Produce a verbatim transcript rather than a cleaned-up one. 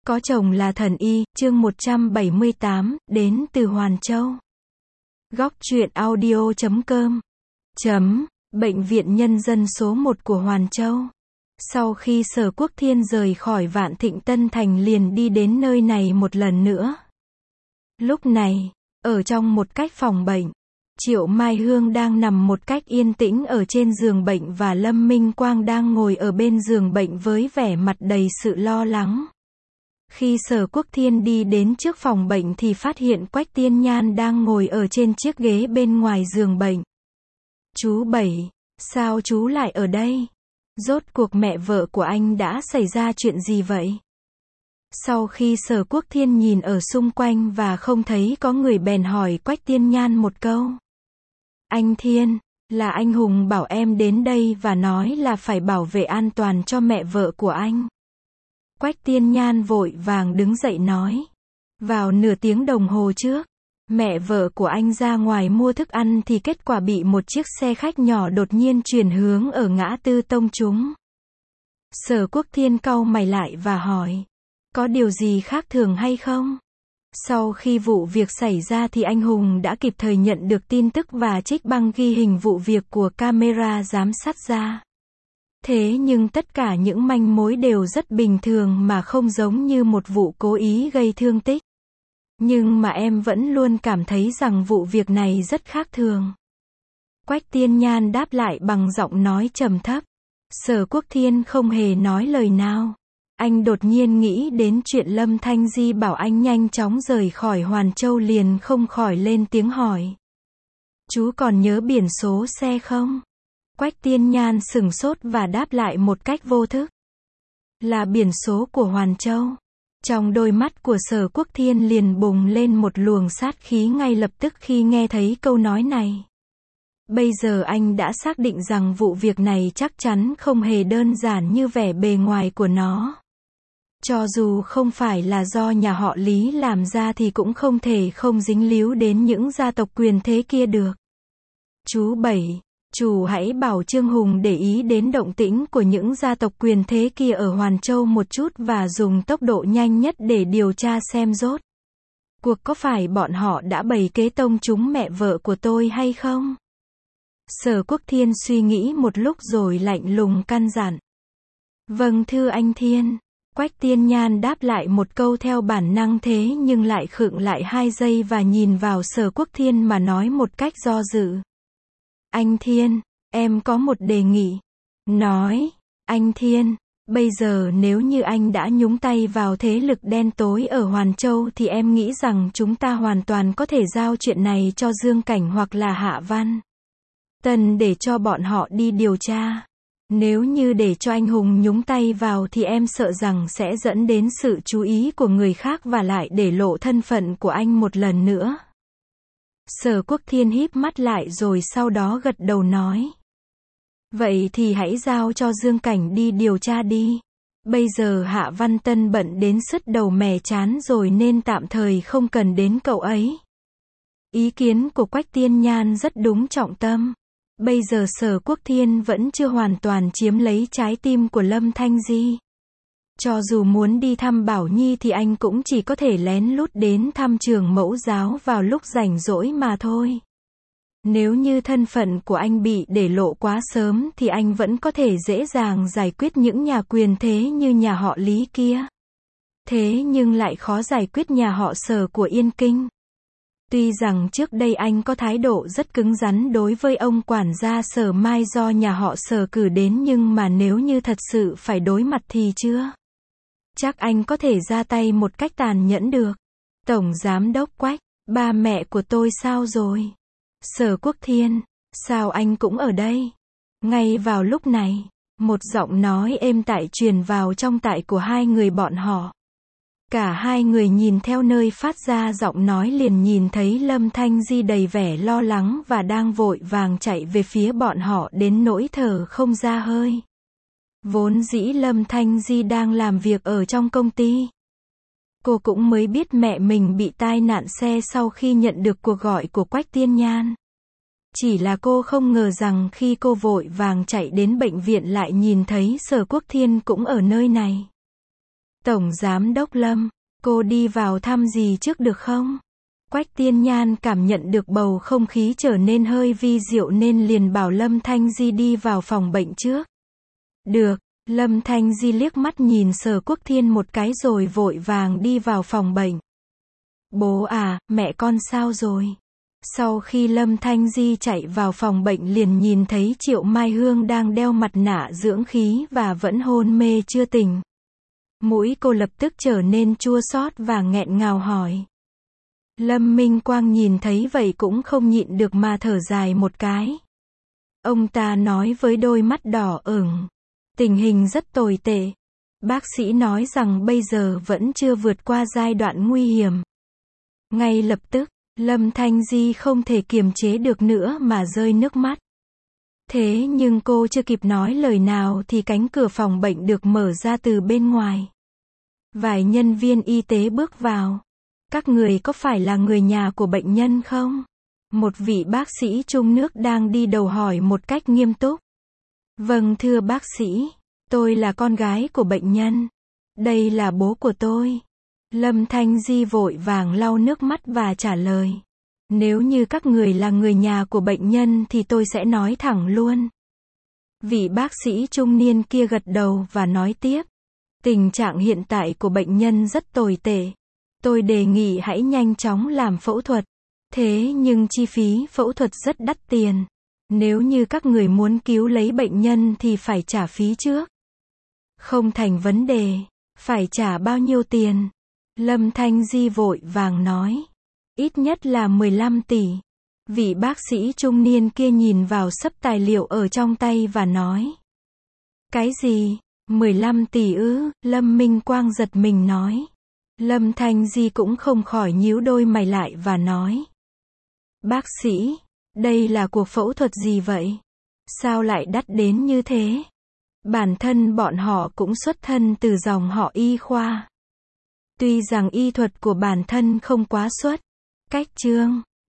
Có chồng là thần y, chương một trăm bảy mươi tám, đến từ Hoàn Châu. Góc truyện audio chấm com. Chấm, Bệnh viện Nhân dân số một của Hoàn Châu. Sau khi Sở Quốc Thiên rời khỏi Vạn Thịnh Tân Thành liền đi đến nơi này một lần nữa. Lúc này, ở trong một cách phòng bệnh, Triệu Mai Hương đang nằm một cách yên tĩnh ở trên giường bệnh và Lâm Minh Quang đang ngồi ở bên giường bệnh với vẻ mặt đầy sự lo lắng. Khi Sở Quốc Thiên đi đến trước phòng bệnh thì phát hiện Quách Tiên Nhan đang ngồi ở trên chiếc ghế bên ngoài giường bệnh. Chú Bảy, sao chú lại ở đây? Rốt cuộc mẹ vợ của anh đã xảy ra chuyện gì vậy? Sau khi Sở Quốc Thiên nhìn ở xung quanh và không thấy có người bèn hỏi Quách Tiên Nhan một câu. Anh Thiên, là anh Hùng bảo em đến đây và nói là phải bảo vệ an toàn cho mẹ vợ của anh. Quách Tiên Nhan vội vàng đứng dậy nói. Vào nửa tiếng đồng hồ trước, mẹ vợ của anh ra ngoài mua thức ăn thì kết quả bị một chiếc xe khách nhỏ đột nhiên chuyển hướng ở ngã tư tông trúng. Sở Quốc Thiên cau mày lại và hỏi. Có điều gì khác thường hay không? Sau khi vụ việc xảy ra thì anh Hùng đã kịp thời nhận được tin tức và trích băng ghi hình vụ việc của camera giám sát ra. Thế nhưng tất cả những manh mối đều rất bình thường mà không giống như một vụ cố ý gây thương tích. Nhưng mà em vẫn luôn cảm thấy rằng vụ việc này rất khác thường. Quách Tiên Nhan đáp lại bằng giọng nói trầm thấp. Sở Quốc Thiên không hề nói lời nào. Anh đột nhiên nghĩ đến chuyện Lâm Thanh Di bảo anh nhanh chóng rời khỏi Hoàn Châu liền không khỏi lên tiếng hỏi. Chú còn nhớ biển số xe không? Quách Tiên Nhan sửng sốt và đáp lại một cách vô thức. Là biển số của Hoàn Châu. Trong đôi mắt của Sở Quốc Thiên liền bùng lên một luồng sát khí ngay lập tức khi nghe thấy câu nói này. Bây giờ anh đã xác định rằng vụ việc này chắc chắn không hề đơn giản như vẻ bề ngoài của nó. Cho dù không phải là do nhà họ Lý làm ra thì cũng không thể không dính líu đến những gia tộc quyền thế kia được. Chú Bảy, chú hãy bảo Trương Hùng để ý đến động tĩnh của những gia tộc quyền thế kia ở Hoàn Châu một chút và dùng tốc độ nhanh nhất để điều tra xem rốt cuộc có phải bọn họ đã bày kế tông trúng mẹ vợ của tôi hay không? Sở Quốc Thiên suy nghĩ một lúc rồi lạnh lùng căn dặn. Vâng thưa anh Thiên. Quách Tiên Nhan đáp lại một câu theo bản năng thế nhưng lại khựng lại hai giây và nhìn vào Sở Quốc Thiên mà nói một cách do dự. Anh Thiên, em có một đề nghị. Nói, anh Thiên, bây giờ nếu như anh đã nhúng tay vào thế lực đen tối ở Hoàn Châu thì em nghĩ rằng chúng ta hoàn toàn có thể giao chuyện này cho Dương Cảnh hoặc là Hạ Văn Tần để cho bọn họ đi điều tra. Nếu như để cho anh Hùng nhúng tay vào thì em sợ rằng sẽ dẫn đến sự chú ý của người khác và lại để lộ thân phận của anh một lần nữa. Sở Quốc Thiên híp mắt lại rồi sau đó gật đầu nói. Vậy thì hãy giao cho Dương Cảnh đi điều tra đi. Bây giờ Hạ Văn Tân bận đến sứt đầu mẻ chán rồi nên tạm thời không cần đến cậu ấy. Ý kiến của Quách Tiên Nhan rất đúng trọng tâm. Bây giờ Sở Quốc Thiên vẫn chưa hoàn toàn chiếm lấy trái tim của Lâm Thanh Di. Cho dù muốn đi thăm Bảo Nhi thì anh cũng chỉ có thể lén lút đến thăm trường mẫu giáo vào lúc rảnh rỗi mà thôi. Nếu như thân phận của anh bị để lộ quá sớm thì anh vẫn có thể dễ dàng giải quyết những nhà quyền thế như nhà họ Lý kia. Thế nhưng lại khó giải quyết nhà họ Sở của Yên Kinh. Tuy rằng trước đây anh có thái độ rất cứng rắn đối với ông quản gia Sở Mai do nhà họ Sở cử đến nhưng mà nếu như thật sự phải đối mặt thì chưa chắc anh có thể ra tay một cách tàn nhẫn được. Tổng Giám đốc Quách, ba mẹ của tôi sao rồi? Sở Quốc Thiên, sao anh cũng ở đây? Ngay vào lúc này, một giọng nói êm tại truyền vào trong tai của hai người bọn họ. Cả hai người nhìn theo nơi phát ra giọng nói liền nhìn thấy Lâm Thanh Di đầy vẻ lo lắng và đang vội vàng chạy về phía bọn họ đến nỗi thở không ra hơi. Vốn dĩ Lâm Thanh Di đang làm việc ở trong công ty. Cô cũng mới biết mẹ mình bị tai nạn xe sau khi nhận được cuộc gọi của Quách Tiên Nhan. Chỉ là cô không ngờ rằng khi cô vội vàng chạy đến bệnh viện lại nhìn thấy Sở Quốc Thiên cũng ở nơi này. Tổng Giám đốc Lâm, cô đi vào thăm gì trước được không? Quách Tiên Nhan cảm nhận được bầu không khí trở nên hơi vi diệu nên liền bảo Lâm Thanh Di đi vào phòng bệnh trước. Được, Lâm Thanh Di liếc mắt nhìn Sở Quốc Thiên một cái rồi vội vàng đi vào phòng bệnh. Bố à, mẹ con sao rồi? Sau khi Lâm Thanh Di chạy vào phòng bệnh liền nhìn thấy Triệu Mai Hương đang đeo mặt nạ dưỡng khí và vẫn hôn mê chưa tỉnh. Mũi cô lập tức trở nên chua xót và nghẹn ngào hỏi. Lâm Minh Quang nhìn thấy vậy cũng không nhịn được mà thở dài một cái. Ông ta nói với đôi mắt đỏ ửng. Tình hình rất tồi tệ. Bác sĩ nói rằng bây giờ vẫn chưa vượt qua giai đoạn nguy hiểm. Ngay lập tức, Lâm Thanh Di không thể kiềm chế được nữa mà rơi nước mắt. Thế nhưng cô chưa kịp nói lời nào thì cánh cửa phòng bệnh được mở ra từ bên ngoài. Vài nhân viên y tế bước vào. Các người có phải là người nhà của bệnh nhân không? Một vị bác sĩ trung nước đang đi đầu hỏi một cách nghiêm túc. Vâng thưa bác sĩ, tôi là con gái của bệnh nhân. Đây là bố của tôi. Lâm Thanh Di vội vàng lau nước mắt và trả lời. Nếu như các người là người nhà của bệnh nhân thì tôi sẽ nói thẳng luôn. Vị bác sĩ trung niên kia gật đầu và nói tiếp. Tình trạng hiện tại của bệnh nhân rất tồi tệ. Tôi đề nghị hãy nhanh chóng làm phẫu thuật. Thế nhưng chi phí phẫu thuật rất đắt tiền. Nếu như các người muốn cứu lấy bệnh nhân thì phải trả phí trước. Không thành vấn đề. Phải trả bao nhiêu tiền? Lâm Thanh Di vội vàng nói. Ít nhất là mười lăm tỷ. Vị bác sĩ trung niên kia nhìn vào xấp tài liệu ở trong tay và nói. Cái gì? mười lăm tỷ ư? Lâm Minh Quang giật mình nói. Lâm Thanh Di cũng không khỏi nhíu đôi mày lại và nói. Bác sĩ, đây là cuộc phẫu thuật gì vậy? Sao lại đắt đến như thế? Bản thân bọn họ cũng xuất thân từ dòng họ y khoa. Tuy rằng y thuật của bản thân không quá xuất, cách chương,